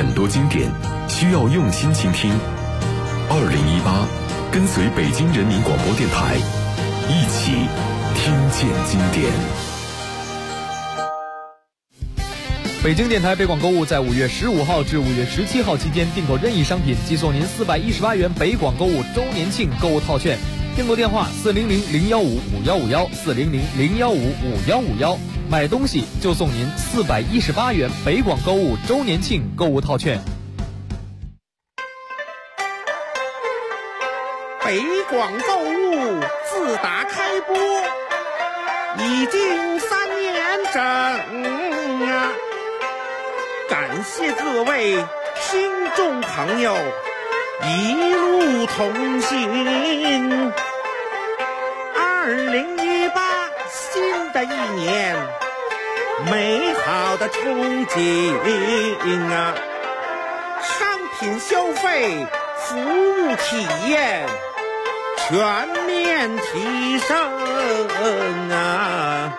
很多经典需要用心倾听。2018，跟随北京人民广播电台，一起听见经典。 北京电台北广购物在5月15号至5月17号期间订购任意商品，即送您418元北广购物周年庆购物套券。订购电话400-015-5151，400-015-5151，买东西就送您418元北广购物周年庆购物套券。 北广购物自打开播已经3年整啊，感谢各位听众朋友一路同行。2018新的一年，美好的憧憬啊，商品消费、服务体验全面提升啊！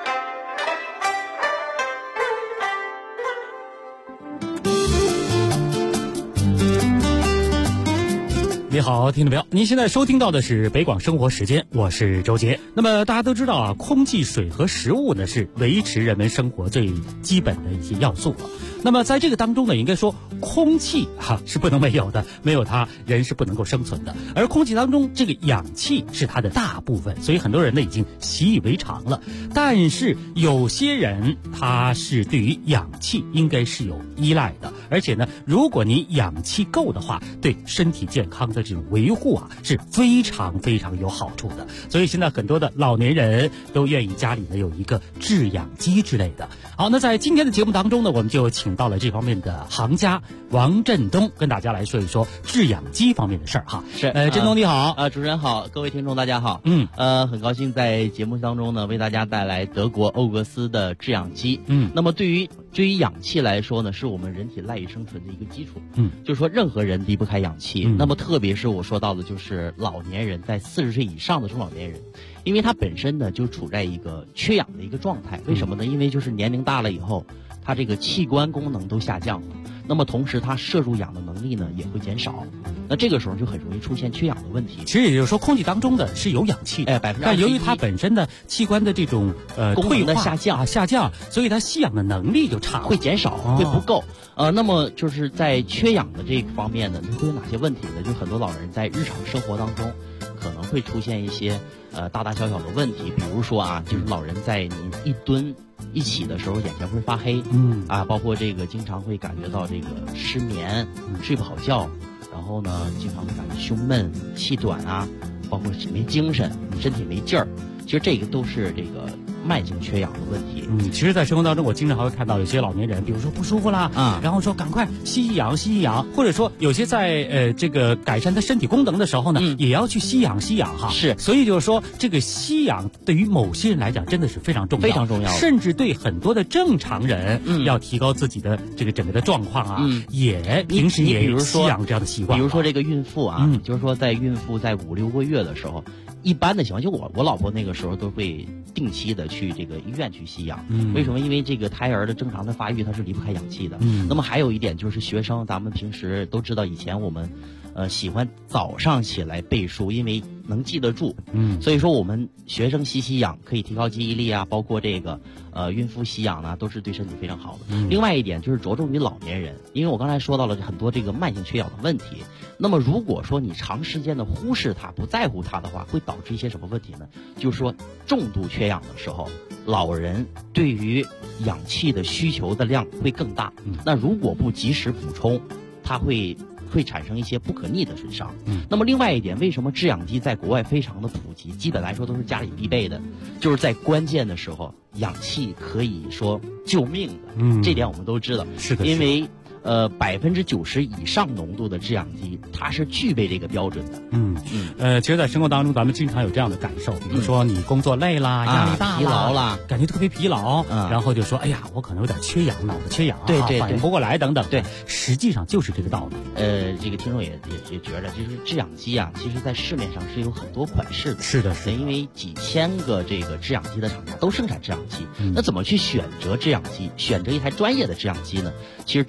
你好，听众朋友，您现在收听到的是北广生活时间，我是周杰。那么大家都知道啊，空气、水和食物呢是维持人们生活最基本的一些要素。那么在这个当中呢，应该说空气是不能没有的，没有它人是不能够生存的。而空气当中这个氧气是它的大部分，所以很多人呢已经习以为常了。但是有些人他是对于氧气应该是有依赖的，而且呢，如果你氧气够的话，对身体健康的这种维护是非常非常有好处的。所以现在很多的老年人都愿意家里呢有一个制氧机之类的。好，那在今天的节目当中呢，我们就请到了这方面的行家王振东，跟大家来说一说制氧机方面的事儿哈。 是， 振东你好， 主持人好，各位听众大家好。很高兴在节目当中呢为大家带来德国欧格斯的制氧机。那么对于氧气来说呢，是我们人体赖以生存的一个基础。就是说任何人离不开氧气。那么特别是我说到的就是老年人，在40岁以上的中老年人，因为他本身呢就处在一个缺氧的一个状态。为什么呢？因为就是年龄大了以后，他这个器官功能都下降了，那么同时他摄入氧的能力呢也会减少，那这个时候就很容易出现缺氧的问题。 其实也就是说，空气当中的是有氧气，但由于它本身的器官的这种功能的下降，所以它吸氧的能力就差了， 会减少，会不够。那么就是在缺氧的这个方面呢，会有哪些问题呢？就很多老人在日常生活当中可能会出现一些大大小小的问题，比如说就是老人在你一蹲一起的时候眼前会发黑，包括这个经常会感觉到这个失眠，睡不好觉，然后呢经常会感觉胸闷、气短包括没精神、身体没劲儿，其实这个都是这个慢性缺氧的问题。 其实在生活当中我经常还会看到有些老年人，比如说不舒服啦，然后说赶快吸一氧，或者说有些在这个改善他身体功能的时候呢，也要去吸氧哈。 是， 所以就是说这个吸氧对于某些人来讲真的是非常重要， 非常重要， 甚至对很多的正常人要提高自己的这个整个的状况也平时也有吸氧这样的习惯。 比如说这个孕妇就是说在孕妇在5-6个月的时候，一般的情况，就我老婆那个时候都会定期的去这个医院去吸氧。为什么？因为这个胎儿的正常的发育它是离不开氧气的。那么还有一点就是学生，咱们平时都知道，以前我们喜欢早上起来背书，因为能记得住。所以说我们学生吸氧可以提高记忆力包括这个孕妇吸氧都是对身体非常好的。另外一点就是着重于老年人，因为我刚才说到了很多这个慢性缺氧的问题。那么如果说你长时间的忽视它、不在乎它的话，会导致一些什么问题呢？就是说重度缺氧的时候，老人对于氧气的需求的量会更大。那如果不及时补充，它会产生一些不可逆的损伤。那么另外一点，为什么制氧机在国外非常的普及，基本来说都是家里必备的，就是在关键的时候，氧气可以说救命的。这点我们都知道。 是的， 因为90%以上浓度的制氧机，它是具备这个标准的。 其实在生活当中咱们经常有这样的感受，比如说你工作累啦，压力大啦， 疲劳啦， 感觉特别疲劳，然后就说哎呀我可能有点缺氧，脑子缺氧， 对， 反应不过来等等。 对， 实际上就是这个道理。 这个听众也觉得，就是制氧机其实在市面上是有很多款式的。 是的， 因为几千个这个制氧机的厂家都生产制氧机。那怎么去选择制氧机，选择一台专业的制氧机呢？其实就是对于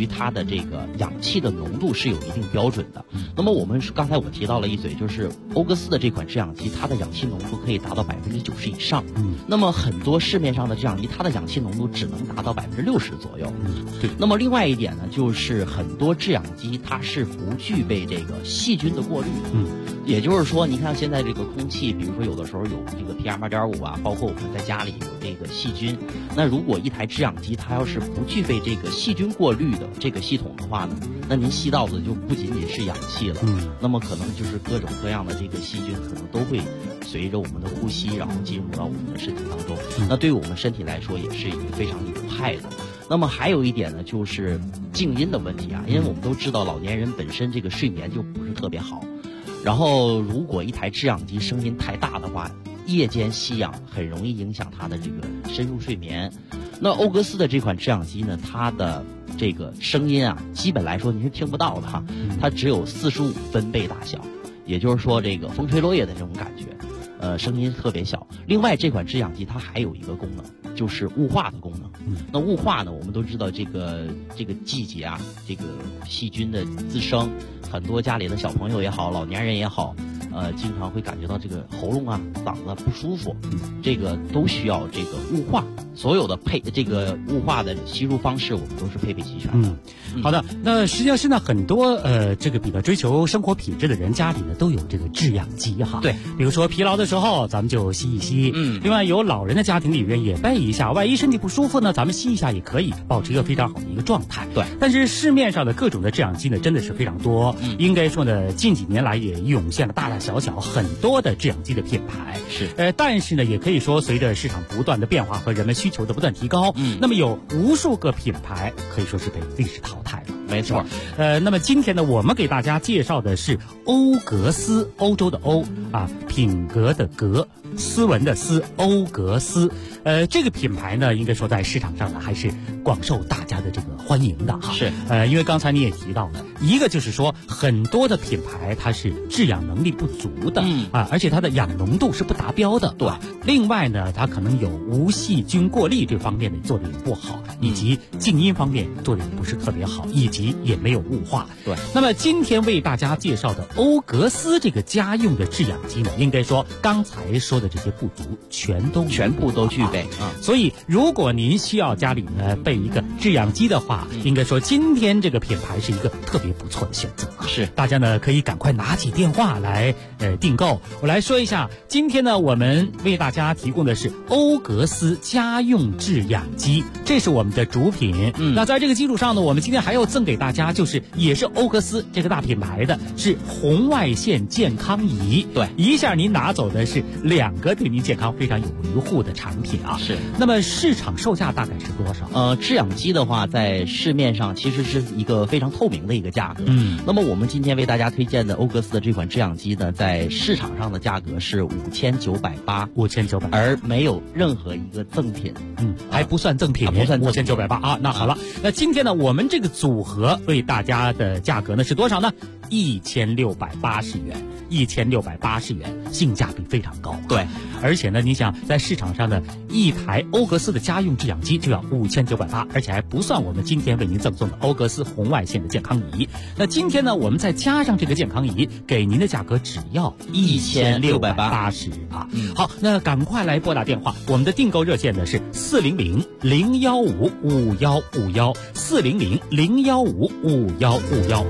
于它的这个氧气的浓度是有一定标准的。那么刚才我提到了一嘴，就是讴歌斯的这款制氧机，它的氧气浓度可以达到90%以上。那么很多市面上的制氧机，它的氧气浓度只能达到60%左右。 对。 那么另外一点呢，就是很多制氧机它是不具备这个细菌的过滤。也就是说，你看现在这个空气，比如说有的时候有这个 PM2.5啊，包括我们在家里有这个细菌。那如果一台制氧机它要是不具备这个细菌过滤的这个系统的话呢，那您吸到的就不仅仅是氧气了，那么可能就是各种各样的这个细菌可能都会随着我们的呼吸，然后进入到我们的身体当中。那对于我们身体来说也是一个非常有害的。那么还有一点呢，就是静音的问题啊，因为我们都知道老年人本身这个睡眠就不是特别好，然后如果一台制氧机声音太大的话，夜间吸氧很容易影响他的这个深入睡眠。那讴歌斯的这款制氧机呢，它的这个声音啊，基本来说你是听不到的哈，它只有45分贝大小，也就是说这个风吹落叶的这种感觉，声音特别小。另外这款制氧机它还有一个功能，就是雾化的功能。那雾化呢，我们都知道这个季节啊，这个细菌的滋生，很多家里的小朋友也好，老年人也好，经常会感觉到这个喉咙啊、嗓子不舒服，这个都需要这个雾化。所有的这个雾化的吸入方式，我们都是配备齐全的。 好的。那实际上现在很多这个比较追求生活品质的人，家里呢都有这个制氧机哈。 对， 比如说疲劳的时候，咱们就吸一吸。另外有老人的家庭里面也备一下，万一身体不舒服呢，咱们吸一下也可以，保持一个非常好的一个状态。 对。 但是市面上的各种的制氧机呢，真的是非常多。应该说呢，近几年来也涌现了大大小小很多的制氧机的品牌。 是。 但是呢，也可以说随着市场不断的变化和人们需求的不断提高，那么有无数个品牌可以说是被历史淘汰了。 没错。 那么今天呢，我们给大家介绍的是讴歌斯，欧洲的欧啊，品格的格，斯文的斯，讴歌斯。这个品牌呢，应该说在市场上呢还是广受大家的这个欢迎的哈。 是。 因为刚才你也提到了，一个就是说很多的品牌它是制氧能力不足的，而且它的氧浓度是不达标的。 对。 另外呢，它可能有无细菌过滤这方面的做的也不好，以及静音方面做的也不是特别好，以及也没有雾化。 对。 那么今天为大家介绍的讴歌斯这个家用的制氧机呢，应该说刚才说的这些不足全部都具备。所以如果您需要家里呢备一个制氧机的话，应该说今天这个品牌是一个特别不错的选择。 是。 大家呢可以赶快拿起电话来订购。我来说一下，今天呢我们为大家提供的是讴歌斯家用制氧机，这是我们的主品。那在这个基础上呢，我们今天还要赠给大家，就是也是讴歌斯这个大品牌的，是红外线健康仪。 对， 一下您拿走的是2个对您健康非常有维护的产品啊。 是。 那么市场售价大概是多少？ 制氧机的话，在市面上其实是一个非常透明的一个价格。那么我们今天为大家推荐的讴歌斯的这款制氧机呢，在市场上的价格是5980，而没有任何一个赠品。 还不算赠品， 不算 5980啊。那好了，那今天呢，我们这个组合为大家的价格呢是多少呢？1680元，1680元，性价比非常高。 对， 而且呢，你想在市场上呢，一台讴歌斯的家用制氧机就要5980，而且还不算我们今天为您赠送的讴歌斯红外线的健康仪。那今天呢，我们再加上这个健康仪，给您的价格只要1680啊。好，那赶快来拨打电话，我们的订购热线呢是400-015-5151，400-015-5151。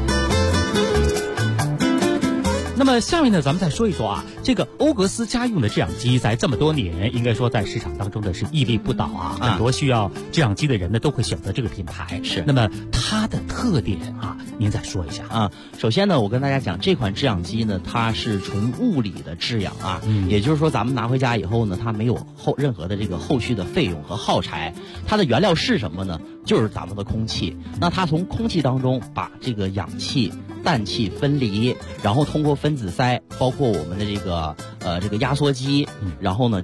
那么下面呢，咱们再说一说啊，这个讴歌斯家用的制氧机在这么多年，应该说在市场当中的是屹立不倒啊。很多需要制氧机的人呢，都会选择这个品牌。 是。 那么它的特点啊，您再说一下啊。首先呢，我跟大家讲，这款制氧机呢，它是纯物理的制氧啊，也就是说，咱们拿回家以后呢，它没有任何的这个后续的费用和耗材。它的原料是什么呢？就是咱们的空气。那它从空气当中把这个氧气、氮气分离，然后通过分子鳃，包括我们的这个压缩机，然后呢就是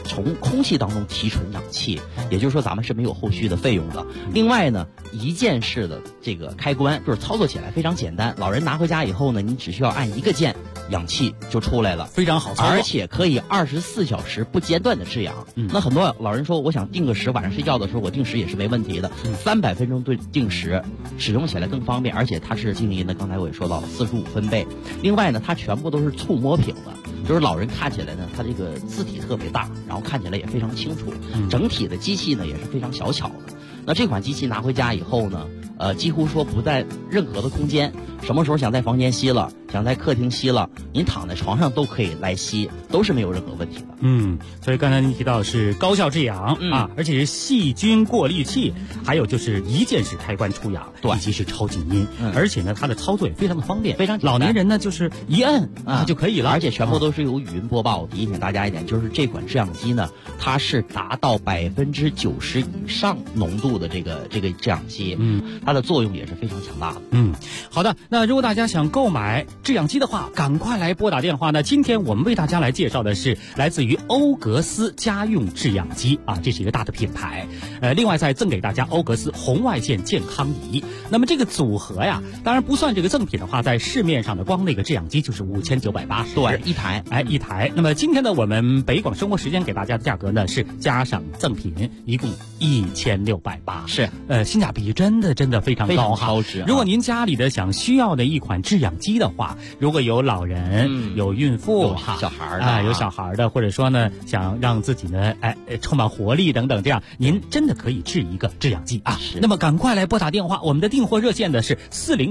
从空气当中提纯氧气，也就是说咱们是没有后续的费用的。另外呢，一键式的这个开关就是操作起来非常简单，老人拿回家以后呢，你只需要按一个键，氧气就出来了， 非常好操作， 而且可以24小时不间断的制氧。那很多老人说，我想定个时，晚上睡觉的时候我定时也是没问题的。300分钟对定时，使用起来更方便，而且它是静音的，刚才我也说到了45分贝。另外呢，它全部都是触摸屏的，就是老人看起来呢，它这个字体特别大，然后看起来也非常清楚。整体的机器呢也是非常小巧的。那这款机器拿回家以后呢，几乎说不在任何的空间，什么时候想在房间吸了，想在客厅吸了，您躺在床上都可以来吸，都是没有任何问题的。 所以刚才您提到的是高效制氧啊，而且是细菌过滤器，还有就是一键式开关出氧，以及是超静音，而且呢它的操作也非常的方便， 非常简单。 老年人呢就是一摁就可以了， 而且全部都是由语音播报。提醒大家一点，就是这款制氧机呢，它是达到90%以上浓度的这个制氧机，它的作用也是非常强大的。 好的，那如果大家想购买制氧机的话，赶快来拨打电话呢。今天我们为大家来介绍的是来自于欧格斯家用制氧机啊，这是一个大的品牌。另外再赠给大家欧格斯红外线健康仪。那么这个组合呀，当然不算这个赠品的话，在市面上的光那个制氧机就是5980， 对，一台， 一台。那么今天呢，我们北广生活时间给大家的价格呢是加上赠品，一共1680， 是性价比真的非常高哈。 超值。 如果您家里的需要的一款制氧机的话，如果有老人、有孕妇、 有小孩的有小孩的，或者说呢想让自己呢充满活力等等，这样您真的可以制一个制氧机啊。那么赶快来拨打电话，我们的订货热线的是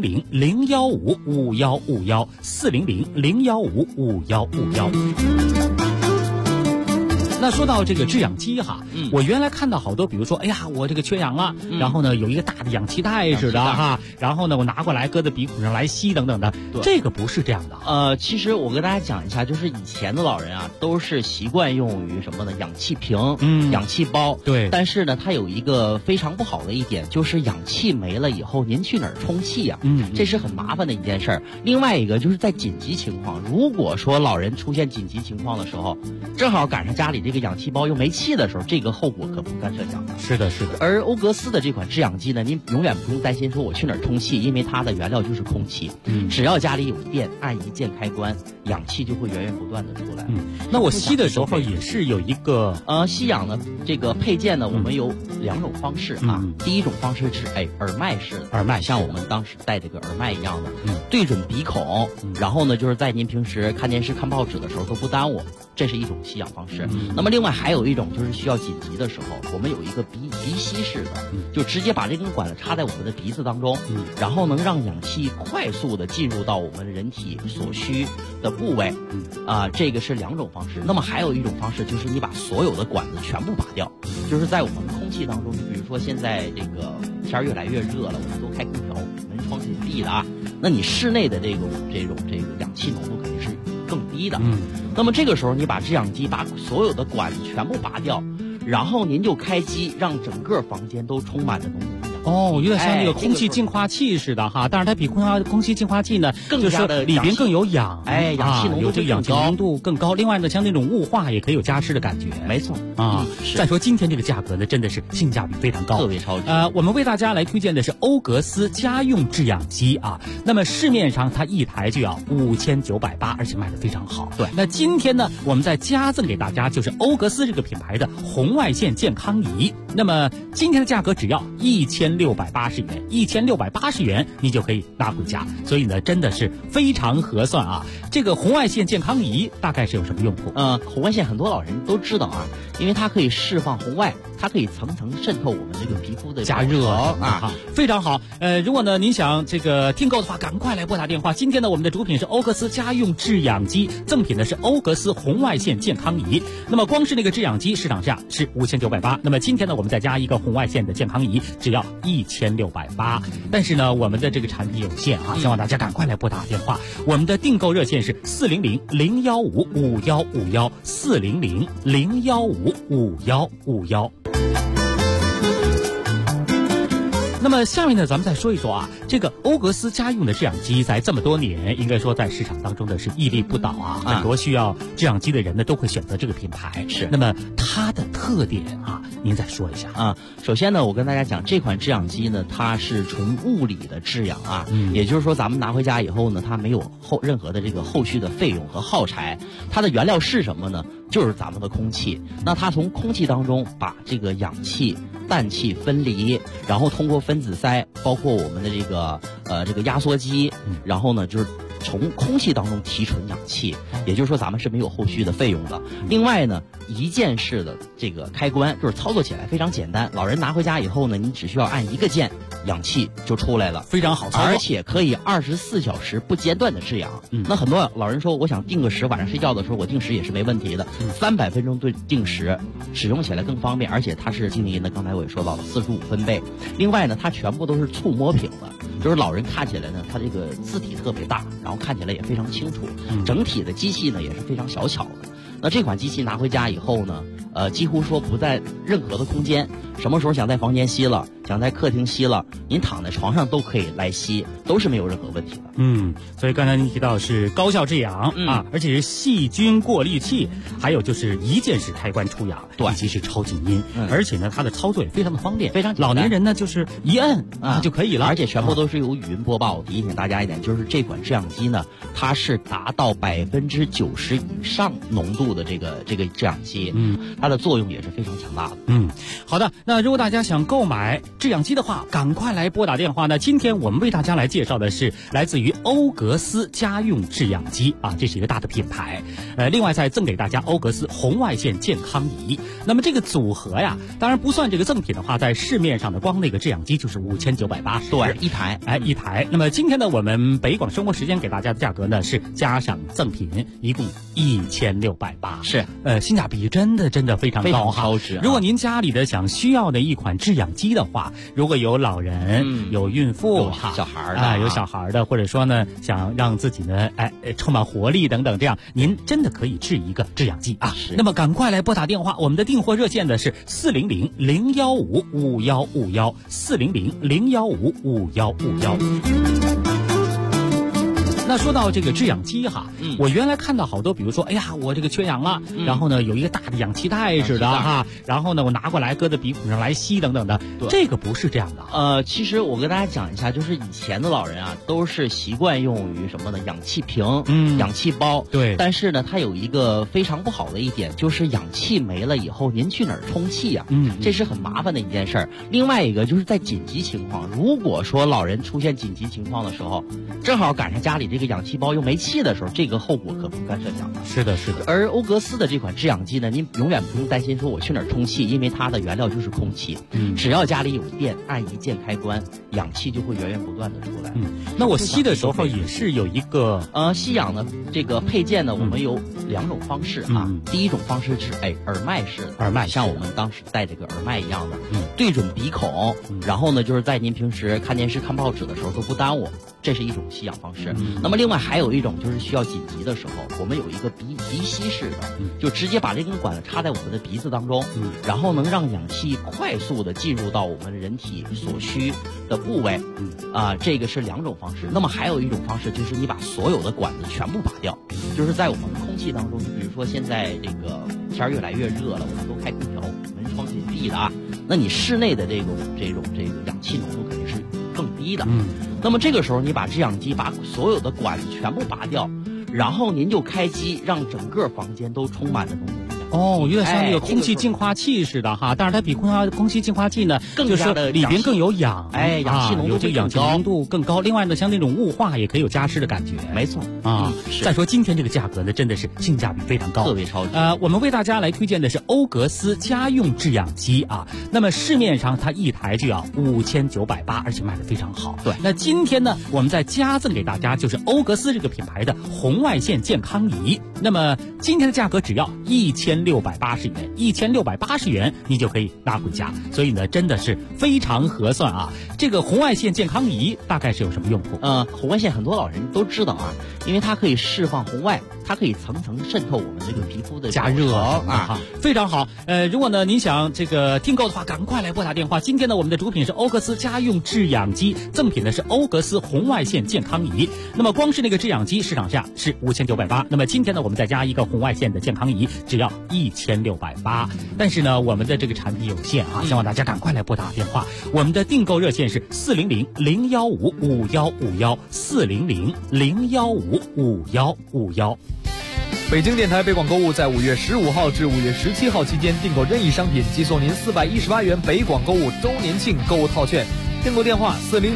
400-015-5151，400-015-5151。那说到这个制氧机哈，我原来看到好多，比如说，哎呀，我这个缺氧了，然后呢有一个大的氧气袋似的哈，然后呢我拿过来搁在鼻孔上来吸等等的，这个不是这样的。 其实我跟大家讲一下，就是以前的老人啊，都是习惯用于什么呢？氧气瓶、氧气包。 对。 但是呢，它有一个非常不好的一点，就是氧气没了以后，您去哪儿充气呀？这是很麻烦的一件事儿。另外一个就是在紧急情况，如果说老人出现紧急情况的时候，正好赶上家里这个氧气包又没气的时候，这个后果可不堪设想。 是的，是的。 而欧格斯的这款制氧机呢，您永远不用担心说我去哪儿充气，因为它的原料就是空气。只要家里有电，按一键开关，氧气就会源源不断的出来。 那我吸的时候也是有一个吸氧的这个配件呢，我们有2种方式啊。第一种方式是耳麦式的， 耳麦像我们当时戴这个耳麦一样的，对准鼻孔，然后呢就是在您平时看电视、看报纸的时候都不耽误，这是一种吸氧方式。那么另外还有一种就是需要紧急的时候，我们有一个鼻吸式的，就直接把这根管子插在我们的鼻子当中，然后能让氧气快速的进入到我们人体所需的部位。这个是2种方式。那么还有一种方式就是你把所有的管子全部拔掉，就是在我们空气当中，就比如说现在这个天越来越热了，我们都开空调，门窗紧闭的啊，那你室内的这个氧气浓度肯定是更低的。那么这个时候你把制氧机把所有的管子全部拔掉，然后您就开机，让整个房间都充满了浓浓的氧气。 有点像那个空气净化器似的哈，但是它比空气净化器呢更加的里边更有氧， 氧气浓度有这个氧气浓度更高。另外呢，像那种雾化也可以有加湿的感觉。 没错再说今天这个价格呢，真的是性价比非常高， 特别超值。 我们为大家来推荐的是欧格斯家用制氧机啊。那么市面上它一台就要5980，而且卖得非常好。 对。 那今天呢，我们再加赠给大家就是欧格斯这个品牌的红外线健康仪。那么今天的价格只要1680元，你就可以拿回家。所以呢，真的是非常合算啊。这个红外线健康仪大概是有什么用途？ 红外线很多老人都知道啊，因为它可以释放红外，它可以层层渗透我们这个皮肤的加热啊， 非常好。如果呢您想这个订购的话，赶快来拨打电话。今天呢，我们的主品是欧格斯家用制氧机，赠品呢是欧格斯红外线健康仪。那么光是那个制氧机市场价是5980，那么今天呢，我们再加一个红外线的健康仪，只要1680。但是呢，我们的这个产品有限啊，希望大家赶快来拨打电话。我们的订购热线是400-015-5151，400-015-5151。 那么下面呢，咱们再说一说啊，这个欧格思家用的制氧机在这么多年，应该说在市场当中的是屹立不倒啊，很多需要制氧机的人呢都会选择这个品牌。 是， 那么它的特点啊，您再说一下啊。首先呢，我跟大家讲，这款制氧机呢，它是纯物理的制氧啊，也就是说咱们拿回家以后呢，它没有任何的这个后续的费用和耗材，它的原料是什么呢？就是咱们的空气。那它从空气当中把这个氧气、氮气分离，然后通过分子塞，包括我们的这个压缩机，然后呢就是从空气当中提纯氧气，也就是说咱们是没有后续的费用的。另外呢，一键式的这个开关，就是操作起来非常简单，老人拿回家以后呢，你只需要按一个键，氧气就出来了， 非常好操作， 而且可以24小时不间断的制氧。那很多老人说，我想定个时，晚上睡觉的时候我定时也是没问题的，300分钟定时，使用起来更方便，而且它是静音的，刚才我也说到了45分贝。另外呢，它全部都是触摸屏的，就是老人看起来呢，它这个字体特别大，然后看起来也非常清楚，整体的机器呢也是非常小巧的。那这款机器拿回家以后呢，几乎说不在任何的空间，什么时候想在房间吸了，想在客厅吸了，您躺在床上都可以来吸，都是没有任何问题的。 所以刚才您提到是高效制氧啊，而且是细菌过滤器，还有就是一键式开关出氧，以及是超静音，而且呢它的操作也非常的方便， 非常简单。 老年人呢就是一摁就可以了， 而且全部都是由语音播报。我提醒大家一点，就是这款制氧机呢，它是达到90%以上浓度的这个制氧机，它的作用也是非常强大的。 好的，那如果大家想购买制氧机的话，赶快来拨打电话呢。今天我们为大家来介绍的是来自于欧格思家用制氧机啊，这是一个大的品牌。另外再赠给大家欧格思红外线健康仪。那么这个组合呀，当然不算这个赠品的话，在市面上的光那个制氧机就是5980， 对，一台， 一台。那么今天呢，我们北广生活时间给大家的价格呢是加上赠品，一共1680， 是， 性价比真的非常高哈。 超值。 如果您家里的需要的一款制氧机的话，如果有老人、有孕妇、 有小孩的有小孩的，或者说呢想让自己呢充满活力等等，这样您真的可以制一个制氧机啊。那么赶快来拨打电话，我们的订货热线的是400-015-5151，400-015-5151。那说到这个制氧机哈，我原来看到好多，比如说，哎呀，我这个缺氧了，然后呢有一个大的氧气袋似的哈，然后呢我拿过来搁在鼻孔上来吸等等的，这个不是这样的。 其实我跟大家讲一下，就是以前的老人啊，都是习惯用于什么呢？氧气瓶、氧气包。 对。 但是呢，它有一个非常不好的一点，就是氧气没了以后，您去哪儿充气呀？这是很麻烦的一件事儿。另外一个就是在紧急情况，如果说老人出现紧急情况的时候，正好赶上家里这个氧气包又没气的时候，这个后果可不堪设想的。 是的。 而欧格思的这款制氧机呢，您永远不用担心说我去哪儿充气，因为它的原料就是空气。只要家里有电，按一键开关，氧气就会源源不断的出来。 那我吸的时候也是有一个吸氧的这个配件呢，我们有2种方式啊。第一种方式是耳麦式的， 耳麦像我们当时戴这个耳麦一样的，对准鼻孔，然后呢就是在您平时看电视、看报纸的时候都不耽误。这是一种吸氧方式。那么另外还有一种就是需要紧急的时候，我们有一个鼻吸式的，就直接把这根管子插在我们的鼻子当中，然后能让氧气快速的进入到我们人体所需的部位。这个是2种方式。那么还有一种方式就是你把所有的管子全部拔掉，就是在我们空气当中，就比如说现在这个天越来越热了，我们都开空调，门窗紧闭的啊，那你室内的这个氧气浓度肯定是更低的。那么这个时候你把制氧机把所有的管子全部拔掉，然后您就开机，让整个房间都充满了浓浓的氧气。 有点像那个空气净化器似的哈，但是它比空气净化器呢更加的里边更有氧， 氧气浓度氧气浓度更高。另外呢，像那种雾化也可以有加湿的感觉。 没错再说今天这个价格呢，真的是性价比非常高， 特别超值。 我们为大家来推荐的是欧格思家用制氧机啊。那么市面上它一台就要5980，而且卖得非常好。 对。 那今天呢，我们再加赠给大家就是欧格思这个品牌的红外线健康仪。那么今天的价格只要1680。 1680元，1680元你就可以拿回家，所以呢，真的是非常合算啊。这个红外线健康仪大概是有什么用途？ 红外线很多老人都知道啊，因为它可以释放红外，它可以层层渗透我们这个皮肤的加热啊， 非常好。如果呢您想这个订购的话，赶快来拨打电话。今天呢，我们的主品是欧格斯家用制氧机，赠品呢是欧格斯红外线健康仪。那么光是那个制氧机市场价是5980，那么今天呢，我们再加一个红外线的健康仪，只要1680。但是呢，我们的这个产品有限啊，希望大家赶快来拨打电话。我们的订购热线是400-015-5151，400-015-5151。 北京电台北广购物在5月15号至5月17号期间订购任意商品，即送您418元北广购物周年庆购物套券。订购电话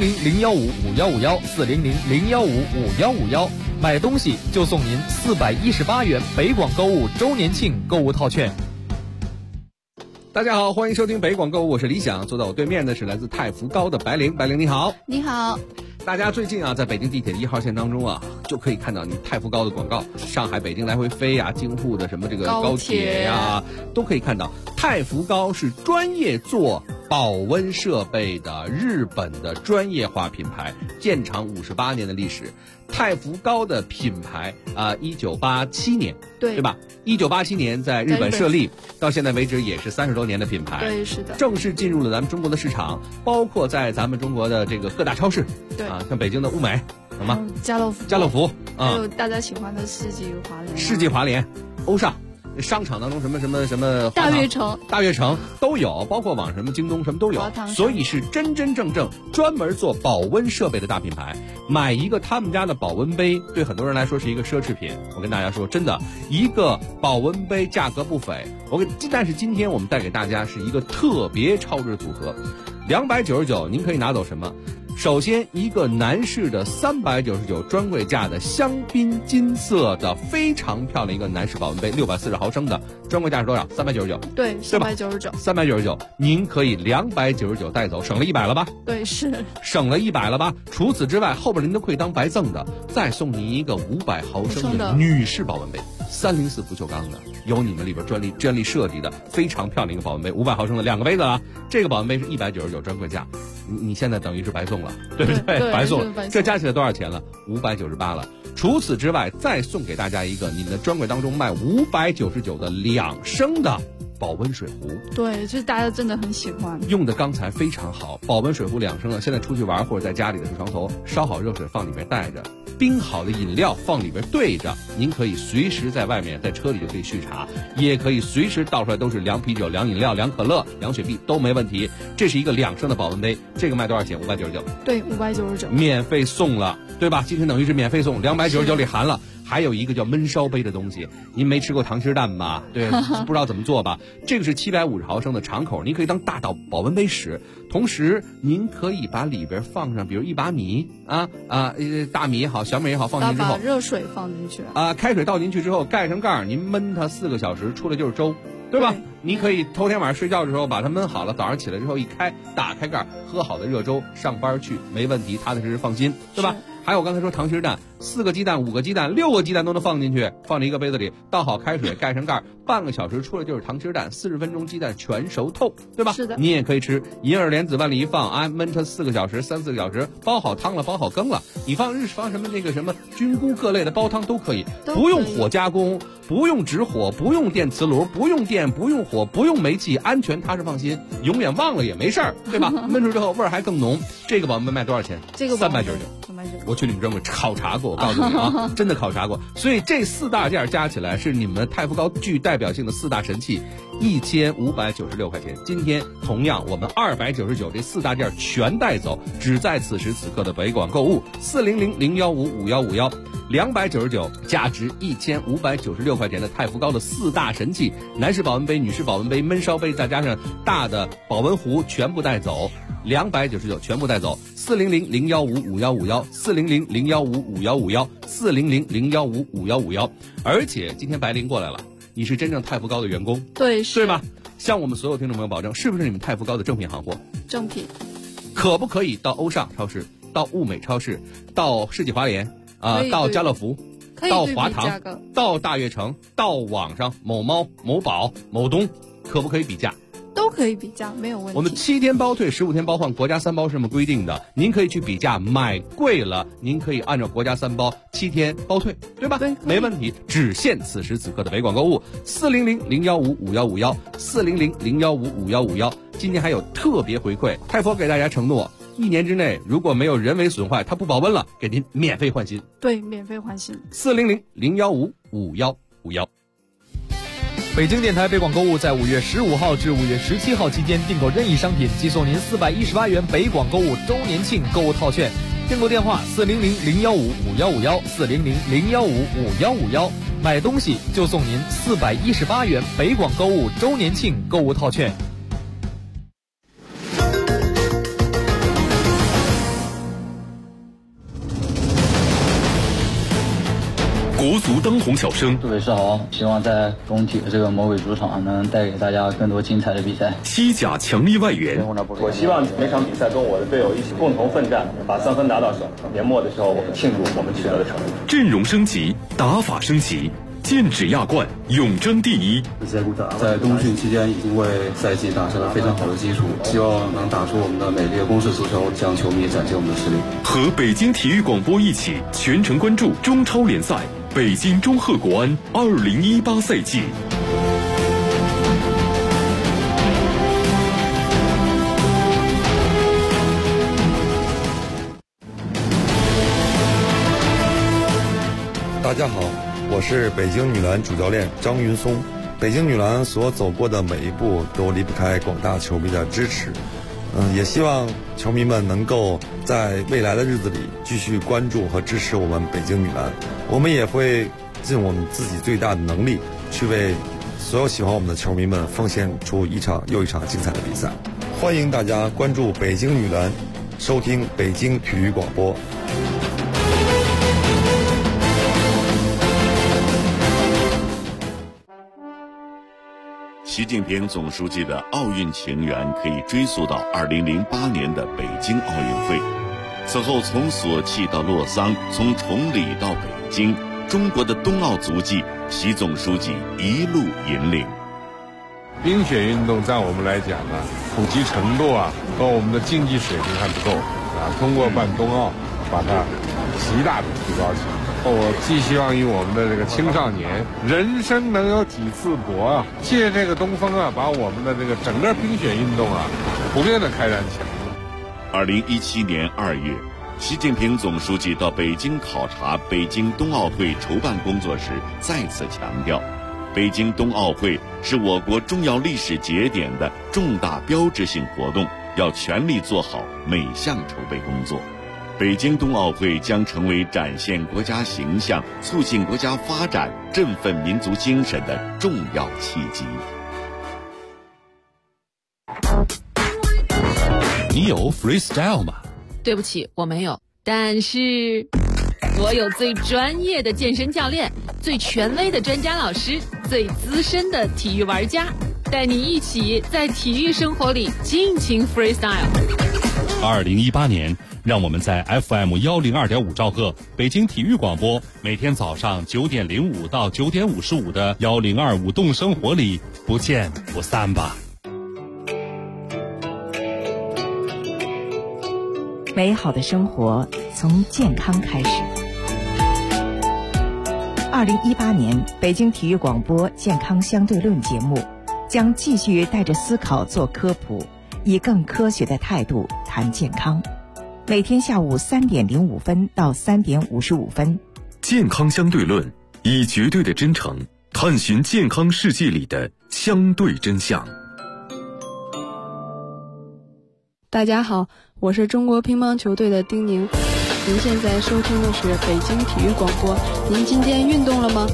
400-015-5151，400-015-5151。买东西就送您418元北广购物周年庆购物套券。 大家好，欢迎收听北广购物，我是李想，坐在我对面的是来自太福高的白灵。白灵你好。 你好。 大家最近啊，在北京地铁1号线当中啊，就可以看到你太福高的广告，上海、北京来回飞啊，京沪的什么这个高铁呀，都可以看到。太福高是专业做保温设备的日本的专业化品牌，建厂58年的历史。太福高的品牌1987年，对吧？1987年在日本设立，到现在为止也是30多年的品牌。 对，是的。 正式进入了咱们中国的市场，包括在咱们中国的这个各大超市，对啊，像北京的物美，什么家乐福，还有大家喜欢的世纪华联、 欧尚。商场当中什么大悦城都有，包括网上什么京东什么都有，所以是真真正正专门做保温设备的大品牌。买一个他们家的保温杯，对很多人来说是一个奢侈品。我跟大家说，真的，一个保温杯价格不菲。但是今天我们带给大家是一个特别超值组合，299，您可以拿走什么？首先，一个男士的399专柜价的香槟金色的非常漂亮一个男士保温杯，640毫升的，专柜价是多少？399。 对，399。 399，您可以299带走，省了100了吧？ 对，是省了100了吧？除此之外，后边您都可以当白赠的，再送您一个500毫升的女士保温杯，304不锈钢的，有你们里边专利设计的非常漂亮一个保温杯，500毫升的2个杯子啊。这个保温杯是199专柜价，你现在等于是白送了，对不对？白送了，这加起来多少钱了？598了。除此之外，再送给大家一个你们的专柜当中卖599的2升的保温水壶。 对，就是大家真的很喜欢， 用的钢材非常好，保温水壶2升的，现在出去玩或者在家里的床头烧好热水放里面带着，冰好的饮料放里边兑着，您可以随时在外面在车里就可以续茶，也可以随时倒出来都是凉啤酒、凉饮料、凉可乐、凉雪碧都没问题。这是一个2升的保温杯，这个卖多少钱？599。 对，599， 免费送了，对吧？今天等于是免费送，299里含了。还有一个叫焖烧杯的东西，您没吃过糖心蛋吧？对，不知道怎么做吧？这个是750毫升的长口，您可以当大保温杯使。同时，您可以把里边放上，比如1把米大米也好，小米也好，放进去之后， 把热水放进去开水倒进去之后，盖上盖儿，您焖它4个小时，出来就是粥，对吧？你可以头天晚上睡觉的时候把它焖好了，早上起来之后打开盖儿，喝好的热粥，上班去没问题，踏踏实实放心，对吧？还有我刚才说糖心蛋，4个鸡蛋、5个鸡蛋、6个鸡蛋都能放进去，放进一个杯子里，倒好开水，盖上盖，半个小时出来就是糖心蛋，40分钟鸡蛋全熟透，对吧？是的。你也可以吃银耳莲子往里一放焖它4个小时、3、4个小时，煲好汤了，煲好羹了，你放什么什么菌菇各类的煲汤都可以，不用火加工，不用直火，不用电磁炉，不用电，不用火，不用煤气，安全踏实放心，永远忘了也没事儿，对吧？焖出之后味儿还更浓。这个保温杯卖多少钱？ 这个 399。我去你们专柜考察过，我告诉你啊，真的考察过。所以这4大件加起来是你们太福高具代表性的4大神器，1596块钱。今天同样我们299这4大件全带走，只在此时此刻的北广购物，400-015-5151，299价值1596块钱的太福高的4大神器，男士保温杯、女士保温杯、焖烧杯，再加上大的保温壶，全部带走。299全部带走，400-015-5151，400-015-5151，400-015-5151。而且今天白灵过来了，你是真正太福高的员工， 对吧？向我们所有听众朋友保证，是不是你们太福高的正品行货？ 正品。 可不可以到欧尚超市、到物美超市、到世纪华联到家乐福？ 到华堂，到大悦城，到网上某猫、某宝、某东，可不可以比价？ 都可以比价，没有问题。 我们7天包退，15天包换，国家3包是这么规定的。您可以去比价，买贵了，您可以按照国家3包7天包退，对吧？ 对， 没问题。只限此时此刻的北广购物，400-015-5151，400-015-5151。今年还有特别回馈，泰佛给大家承诺，1年之内如果没有人为损坏，它不保温了，给您免费换新。 对，免费换新。 400-015-5151。 北京电台北广购物在5月15号至5月17号期间订购任意商品，寄送您418元北广购物周年庆购物套券。订购电话400-015-5151，400-015-5151。买东西就送您418元北广购物周年庆购物套券。 国足当红小生， 杜伟世豪，希望在工体的这个魔鬼主场能带给大家更多精彩的比赛。 西甲强力外援， 我希望每场比赛跟我的队友一起共同奋战，把3分拿到手。年末的时候，我们庆祝我们取得的成绩。 阵容升级，打法升级，剑指亚冠，永争第一。 在冬训期间已经为赛季打下了非常好的基础，希望能打出我们的美丽的攻势足球，向球迷展现我们的实力。 和北京体育广播一起全程关注中超联赛北京中赫国安2018赛季。 大家好，我是北京女篮主教练张云松。北京女篮所走过的每一步都离不开广大球迷的支持。也希望球迷们能够在未来的日子里继续关注和支持我们北京女篮。我们也会尽我们自己最大的能力，去为所有喜欢我们的球迷们奉献出一场又一场精彩的比赛。欢迎大家关注北京女篮，收听北京体育广播。 习近平总书记的奥运情缘可以追溯到2008年的北京奥运会。此后从索契到洛桑，从崇礼到北京，中国的冬奥足迹，习总书记一路引领。 冰雪运动在我们来讲呢，普及程度和我们的竞技水平还不够通过办冬奥，把它极大的提高起来。我寄希望于我们的这个青少年，人生能有几次搏借这个东风把我们的这个整个冰雪运动普遍的开展起来。 2017年2月，习近平总书记到北京考察北京冬奥会筹办工作时，再次强调，北京冬奥会是我国重要历史节点的重大标志性活动，要全力做好每项筹备工作。北京冬奥会将成为展现国家形象、促进国家发展、振奋民族精神的重要契机。 你有 freestyle 吗？ 对不起，我没有。但是我有最专业的健身教练，最权威的专家老师，最资深的体育玩家，带你一起在体育生活里尽情 freestyle。 2018年，让我们在 FM102.5兆赫北京体育广播，每天早上9点05到9点55的102舞动生活里不见不散吧。 美好的生活从健康开始。2018年北京体育广播健康相对论节目将继续带着思考做科普，以更科学的态度谈健康。每天下午3点05分到3点55分。 健康相对论，以绝对的真诚探寻健康世界里的相对真相。 大家好，我是中国乒乓球队的丁宁。您现在收听的是北京体育广播。您今天运动了吗？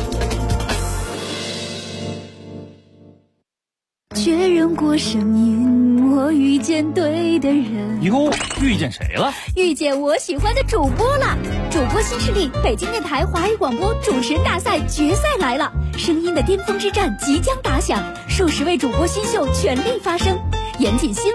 确认过声音，我遇见对的人。 哟，遇见谁了？ 遇见我喜欢的主播了。主播新势力，北京电台华语广播主持人大赛决赛来了，声音的巅峰之战即将打响，数十位主播新秀全力发声，严谨新